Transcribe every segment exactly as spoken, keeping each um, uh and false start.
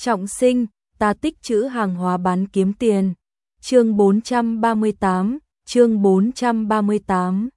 Trọng sinh, ta tích trữ hàng hóa bán kiếm tiền. Chương bốn trăm ba mươi tám, chương bốn trăm ba mươi tám.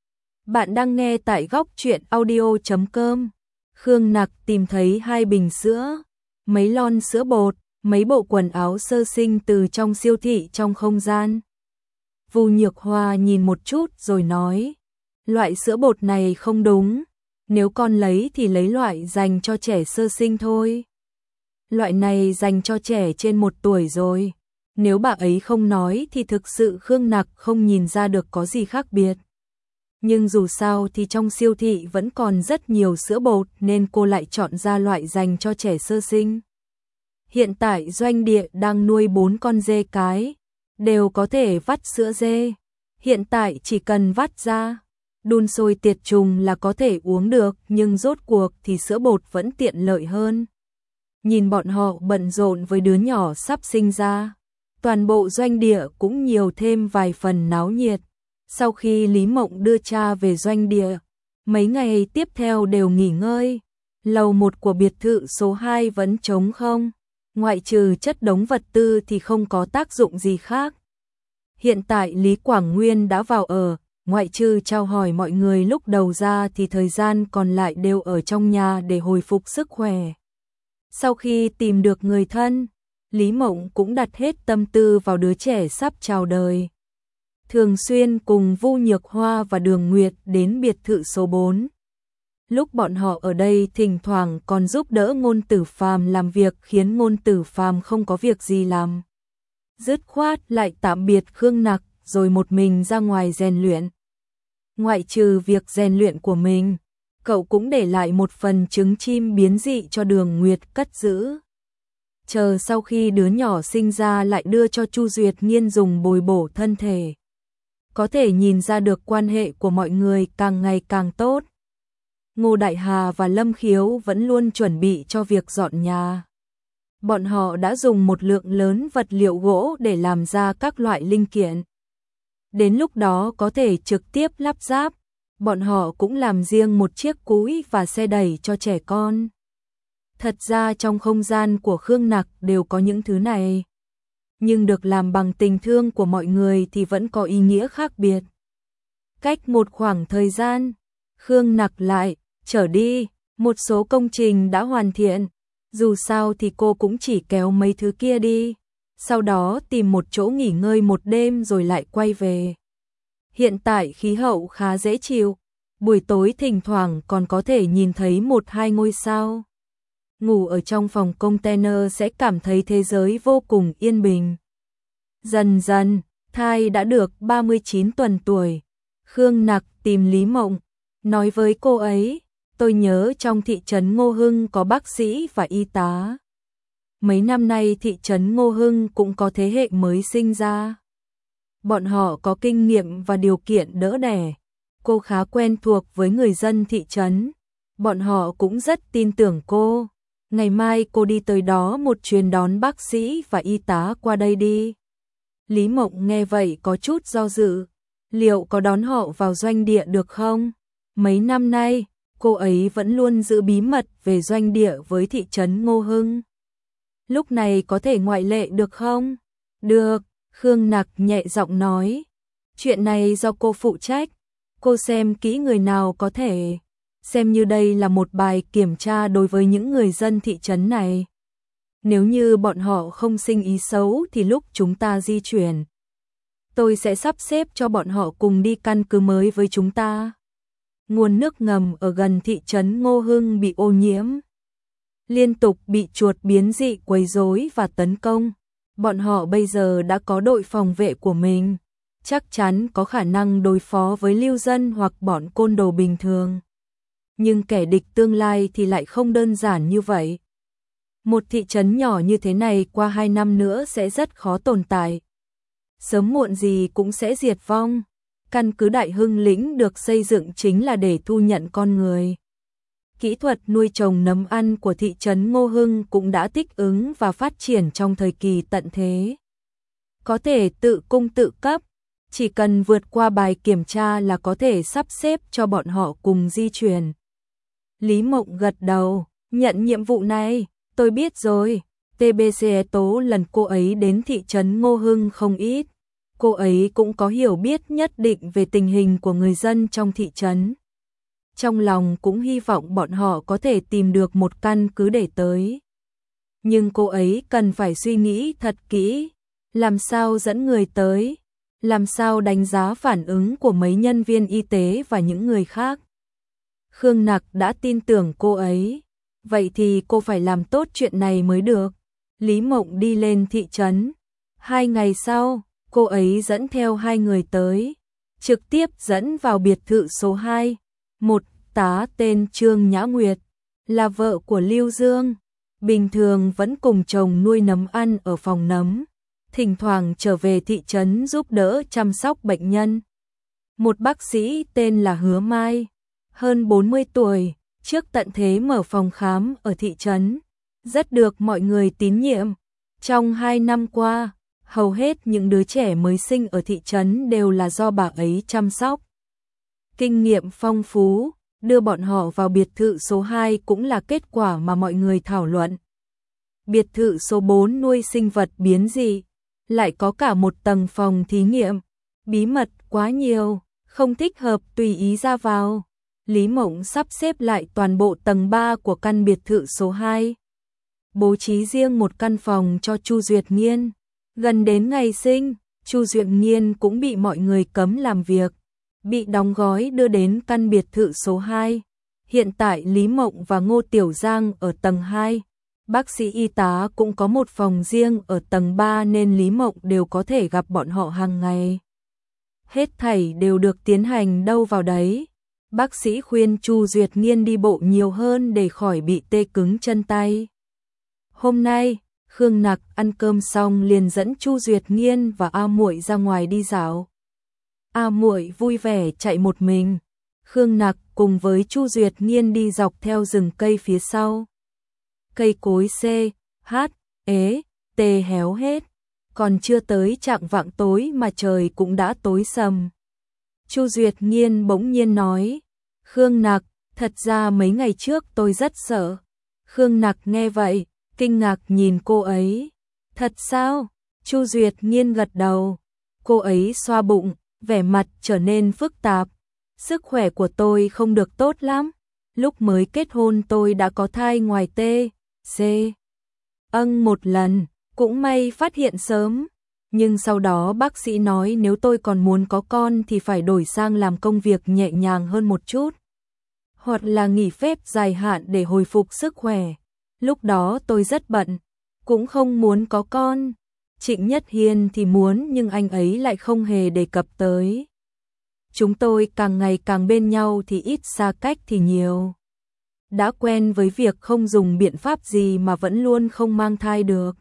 Bạn đang nghe tại góc truyện audio chấm com. Khương Nặc tìm thấy hai bình sữa, mấy lon sữa bột, mấy bộ quần áo sơ sinh từ trong siêu thị trong không gian. Vu Nhược Hoa nhìn một chút rồi nói, loại sữa bột này không đúng, nếu con lấy thì lấy loại dành cho trẻ sơ sinh thôi. Loại này dành cho trẻ trên một tuổi rồi. Nếu bà ấy không nói thì thực sự Khương Nặc không nhìn ra được có gì khác biệt. Nhưng dù sao thì trong siêu thị vẫn còn rất nhiều sữa bột nên cô lại chọn ra loại dành cho trẻ sơ sinh. Hiện tại doanh địa đang nuôi bốn con dê cái, đều có thể vắt sữa dê. Hiện tại chỉ cần vắt ra, đun sôi tiệt trùng là có thể uống được, nhưng rốt cuộc thì sữa bột vẫn tiện lợi hơn. Nhìn bọn họ bận rộn với đứa nhỏ sắp sinh ra, toàn bộ doanh địa cũng nhiều thêm vài phần náo nhiệt. Sau khi Lý Mộng đưa cha về doanh địa, mấy ngày tiếp theo đều nghỉ ngơi. Lầu một của biệt thự số hai vẫn trống không, ngoại trừ chất đống vật tư thì không có tác dụng gì khác. Hiện tại Lý Quảng Nguyên đã vào ở, ngoại trừ chào hỏi mọi người lúc đầu ra thì thời gian còn lại đều ở trong nhà để hồi phục sức khỏe. Sau khi tìm được người thân, Lý Mộng cũng đặt hết tâm tư vào đứa trẻ sắp chào đời. Thường xuyên cùng Vu Nhược Hoa và Đường Nguyệt đến biệt thự số bốn. Lúc bọn họ ở đây thỉnh thoảng còn giúp đỡ Ngôn Tử Phàm làm việc khiến Ngôn Tử Phàm không có việc gì làm. Dứt khoát lại tạm biệt Khương Nặc rồi một mình ra ngoài rèn luyện. Ngoại trừ việc rèn luyện của mình, cậu cũng để lại một phần trứng chim biến dị cho Đường Nguyệt cất giữ. Chờ sau khi đứa nhỏ sinh ra lại đưa cho Chu Duyệt Nghiên dùng bồi bổ thân thể. Có thể nhìn ra được quan hệ của mọi người càng ngày càng tốt. Ngô Đại Hà và Lâm Khiếu vẫn luôn chuẩn bị cho việc dọn nhà. Bọn họ đã dùng một lượng lớn vật liệu gỗ để làm ra các loại linh kiện. Đến lúc đó có thể trực tiếp lắp ráp. Bọn họ cũng làm riêng một chiếc cúi và xe đẩy cho trẻ con. Thật ra trong không gian của Khương Nặc đều có những thứ này. Nhưng được làm bằng tình thương của mọi người thì vẫn có ý nghĩa khác biệt. Cách một khoảng thời gian, Khương Nặc lại trở đi, một số công trình đã hoàn thiện. Dù sao thì cô cũng chỉ kéo mấy thứ kia đi. Sau đó tìm một chỗ nghỉ ngơi một đêm rồi lại quay về. Hiện tại khí hậu khá dễ chịu, buổi tối thỉnh thoảng còn có thể nhìn thấy một hai ngôi sao. Ngủ ở trong phòng container sẽ cảm thấy thế giới vô cùng yên bình. Dần dần, thai đã được ba mươi chín tuần tuổi. Khương Nặc tìm Lý Mộng, nói với cô ấy, tôi nhớ trong thị trấn Ngô Hưng có bác sĩ và y tá. Mấy năm nay thị trấn Ngô Hưng cũng có thế hệ mới sinh ra. Bọn họ có kinh nghiệm và điều kiện đỡ đẻ. Cô khá quen thuộc với người dân thị trấn. Bọn họ cũng rất tin tưởng cô. Ngày mai cô đi tới đó một chuyến đón bác sĩ và y tá qua đây đi. Lý Mộng nghe vậy có chút do dự. Liệu có đón họ vào doanh địa được không? Mấy năm nay, cô ấy vẫn luôn giữ bí mật về doanh địa với thị trấn Ngô Hưng. Lúc này có thể ngoại lệ được không? Được, Khương Nặc nhẹ giọng nói. Chuyện này do cô phụ trách. Cô xem kỹ người nào có thể. Xem như đây là một bài kiểm tra đối với những người dân thị trấn này. Nếu như bọn họ không sinh ý xấu thì lúc chúng ta di chuyển, tôi sẽ sắp xếp cho bọn họ cùng đi căn cứ mới với chúng ta. Nguồn nước ngầm ở gần thị trấn Ngô Hưng bị ô nhiễm. Liên tục bị chuột biến dị quấy rối và tấn công. Bọn họ bây giờ đã có đội phòng vệ của mình. Chắc chắn có khả năng đối phó với lưu dân hoặc bọn côn đồ bình thường. Nhưng kẻ địch tương lai thì lại không đơn giản như vậy. Một thị trấn nhỏ như thế này qua hai năm nữa sẽ rất khó tồn tại. Sớm muộn gì cũng sẽ diệt vong. Căn cứ Đại Hưng Lĩnh được xây dựng chính là để thu nhận con người. Kỹ thuật nuôi trồng nấm ăn của thị trấn Ngô Hưng cũng đã thích ứng và phát triển trong thời kỳ tận thế. Có thể tự cung tự cấp, chỉ cần vượt qua bài kiểm tra là có thể sắp xếp cho bọn họ cùng di chuyển. Lý Mộng gật đầu, nhận nhiệm vụ này, tôi biết rồi, tê bê xê tố lần cô ấy đến thị trấn Ngô Hưng không ít. Cô ấy cũng có hiểu biết nhất định về tình hình của người dân trong thị trấn. Trong lòng cũng hy vọng bọn họ có thể tìm được một căn cứ để tới. Nhưng cô ấy cần phải suy nghĩ thật kỹ, làm sao dẫn người tới, làm sao đánh giá phản ứng của mấy nhân viên y tế và những người khác. Khương Nặc đã tin tưởng cô ấy, vậy thì cô phải làm tốt chuyện này mới được. Lý Mộng đi lên thị trấn. Hai ngày sau, cô ấy dẫn theo hai người tới, trực tiếp dẫn vào biệt thự số hai. Một tá tên Trương Nhã Nguyệt, là vợ của Lưu Dương, bình thường vẫn cùng chồng nuôi nấm ăn ở phòng nấm, thỉnh thoảng trở về thị trấn giúp đỡ chăm sóc bệnh nhân. Một bác sĩ tên là Hứa Mai, hơn bốn mươi tuổi, trước tận thế mở phòng khám ở thị trấn, rất được mọi người tín nhiệm. Trong hai năm qua, hầu hết những đứa trẻ mới sinh ở thị trấn đều là do bà ấy chăm sóc. Kinh nghiệm phong phú, đưa bọn họ vào biệt thự số hai cũng là kết quả mà mọi người thảo luận. Biệt thự số bốn nuôi sinh vật biến dị, lại có cả một tầng phòng thí nghiệm, bí mật quá nhiều, không thích hợp tùy ý ra vào. Lý Mộng sắp xếp lại toàn bộ tầng ba của căn biệt thự số hai, bố trí riêng một căn phòng cho Chu Duyệt Nghiên. Gần đến ngày sinh, Chu Duyệt Nghiên cũng bị mọi người cấm làm việc, bị đóng gói đưa đến căn biệt thự số hai. Hiện tại Lý Mộng và Ngô Tiểu Giang ở tầng hai, bác sĩ y tá cũng có một phòng riêng ở tầng ba nên Lý Mộng đều có thể gặp bọn họ hàng ngày. Hết thảy đều được tiến hành đâu vào đấy. Bác sĩ khuyên Chu Duyệt Nghiên đi bộ nhiều hơn để khỏi bị tê cứng chân tay. Hôm nay, Khương Nặc ăn cơm xong liền dẫn Chu Duyệt Nghiên và A Muội ra ngoài đi dạo. A Muội vui vẻ chạy một mình, Khương Nặc cùng với Chu Duyệt Nghiên đi dọc theo rừng cây phía sau. Cây cối C, H, ế, T héo hết, còn chưa tới chạng vạng tối mà trời cũng đã tối sầm. Chu Duyệt Nghiên bỗng nhiên nói, Khương Nặc, thật ra mấy ngày trước tôi rất sợ. Khương Nặc nghe vậy, kinh ngạc nhìn cô ấy. Thật sao? Chu Duyệt Nghiên gật đầu. Cô ấy xoa bụng, vẻ mặt trở nên phức tạp. Sức khỏe của tôi không được tốt lắm. Lúc mới kết hôn tôi đã có thai ngoài T, C, âng một lần, cũng may phát hiện sớm. Nhưng sau đó bác sĩ nói nếu tôi còn muốn có con thì phải đổi sang làm công việc nhẹ nhàng hơn một chút, hoặc là nghỉ phép dài hạn để hồi phục sức khỏe. Lúc đó tôi rất bận, cũng không muốn có con. Trịnh Nhất Hiên thì muốn nhưng anh ấy lại không hề đề cập tới. Chúng tôi càng ngày càng bên nhau thì ít xa cách thì nhiều. Đã quen với việc không dùng biện pháp gì mà vẫn luôn không mang thai được.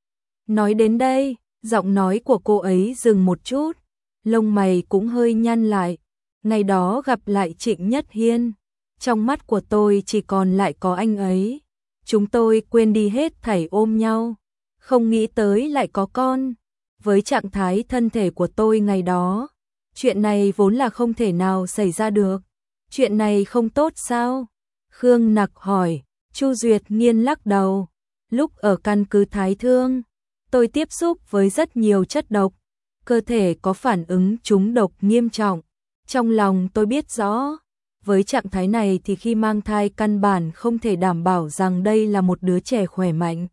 Nói đến đây, giọng nói của cô ấy dừng một chút, lông mày cũng hơi nhăn lại. Ngày đó gặp lại Trịnh Nhất Hiên, trong mắt của tôi chỉ còn lại có anh ấy. Chúng tôi quên đi hết thảy ôm nhau, không nghĩ tới lại có con. Với trạng thái thân thể của tôi ngày đó, chuyện này vốn là không thể nào xảy ra được. Chuyện này không tốt sao? Khương Nặc hỏi. Chu Duyệt Nghiên lắc đầu. Lúc ở căn cứ Thái Thương, tôi tiếp xúc với rất nhiều chất độc, cơ thể có phản ứng trúng độc nghiêm trọng. Trong lòng tôi biết rõ, với trạng thái này thì khi mang thai căn bản không thể đảm bảo rằng đây là một đứa trẻ khỏe mạnh.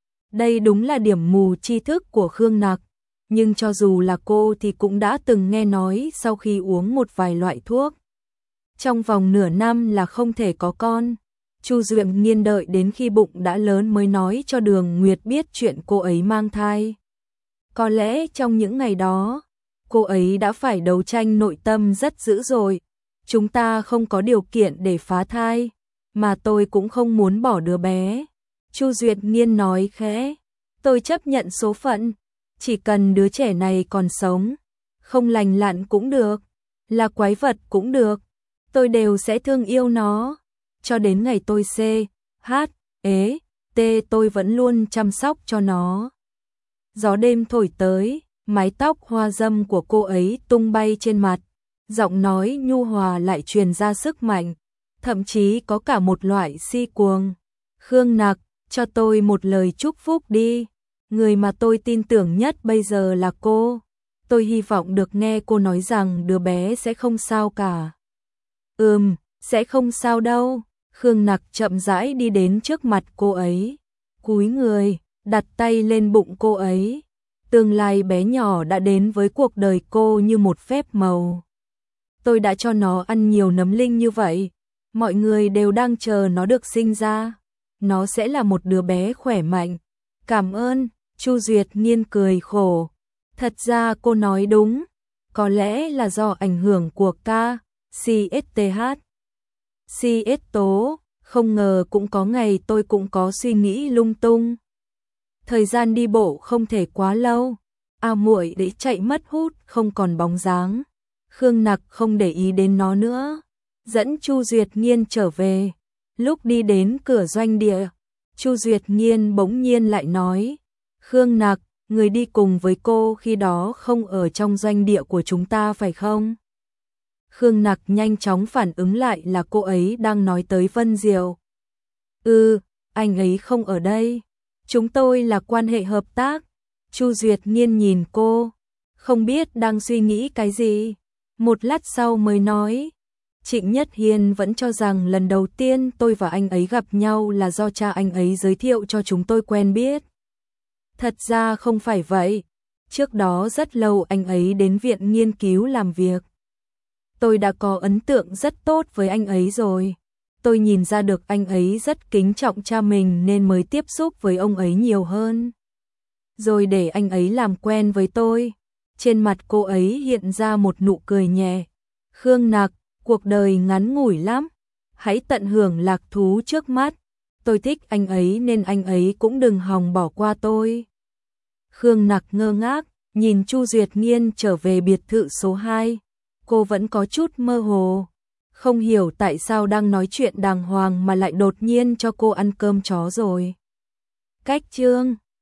Đây đúng là điểm mù tri thức của Khương Nặc, nhưng cho dù là cô thì cũng đã từng nghe nói sau khi uống một vài loại thuốc, trong vòng nửa năm là không thể có con. Chu Duyệt Nghiên đợi đến khi bụng đã lớn mới nói cho Đường Nguyệt biết chuyện cô ấy mang thai. Có lẽ trong những ngày đó, cô ấy đã phải đấu tranh nội tâm rất dữ dội. Chúng ta không có điều kiện để phá thai, mà tôi cũng không muốn bỏ đứa bé. Chu Duyệt Nghiên nói khẽ, tôi chấp nhận số phận, chỉ cần đứa trẻ này còn sống, không lành lặn cũng được, là quái vật cũng được, tôi đều sẽ thương yêu nó. Cho đến ngày tôi C, H, ế, T tôi vẫn luôn chăm sóc cho nó. Gió đêm thổi tới, mái tóc hoa dâm của cô ấy tung bay trên mặt, giọng nói nhu hòa lại truyền ra sức mạnh, thậm chí có cả một loại si cuồng. Khương Nặc, cho tôi một lời chúc phúc đi. Người mà tôi tin tưởng nhất bây giờ là cô. Tôi hy vọng được nghe cô nói rằng đứa bé sẽ không sao cả. Ừm, sẽ không sao đâu. Khương Nặc chậm rãi đi đến trước mặt cô ấy, cúi người, đặt tay lên bụng cô ấy. Tương lai bé nhỏ đã đến với cuộc đời cô như một phép màu. Tôi đã cho nó ăn nhiều nấm linh như vậy, mọi người đều đang chờ nó được sinh ra. Nó sẽ là một đứa bé khỏe mạnh. Cảm ơn. Chu Duyệt Nghiên cười khổ. Thật ra cô nói đúng, có lẽ là do ảnh hưởng của ca, xê ét tê hát. xê ét tố, không ngờ cũng có ngày tôi cũng có suy nghĩ lung tung. Thời gian đi bộ không thể quá lâu, A Muội để chạy mất hút không còn bóng dáng. Khương Nặc không để ý đến nó nữa, dẫn Chu Duyệt Nghiên trở về. Lúc đi đến cửa doanh địa, Chu Duyệt Nghiên bỗng nhiên lại nói, Khương Nặc, người đi cùng với cô khi đó không ở trong doanh địa của chúng ta phải không? Khương Nặc nhanh chóng phản ứng lại là cô ấy đang nói tới Vân Diệu. Ừ, anh ấy không ở đây. Chúng tôi là quan hệ hợp tác. Chu Duyệt Nghiên nhìn cô, không biết đang suy nghĩ cái gì. Một lát sau mới nói, Trịnh Nhất Hiên vẫn cho rằng lần đầu tiên tôi và anh ấy gặp nhau là do cha anh ấy giới thiệu cho chúng tôi quen biết. Thật ra không phải vậy. Trước đó rất lâu anh ấy đến viện nghiên cứu làm việc. Tôi đã có ấn tượng rất tốt với anh ấy rồi. Tôi nhìn ra được anh ấy rất kính trọng cha mình nên mới tiếp xúc với ông ấy nhiều hơn. Rồi để anh ấy làm quen với tôi. Trên mặt cô ấy hiện ra một nụ cười nhẹ. Khương Nặc, cuộc đời ngắn ngủi lắm. Hãy tận hưởng lạc thú trước mắt. Tôi thích anh ấy nên anh ấy cũng đừng hòng bỏ qua tôi. Khương Nặc ngơ ngác, nhìn Chu Duyệt Nghiên trở về biệt thự số hai. Cô vẫn có chút mơ hồ. Không hiểu tại sao đang nói chuyện đàng hoàng mà lại đột nhiên cho cô ăn cơm chó rồi. Cách chương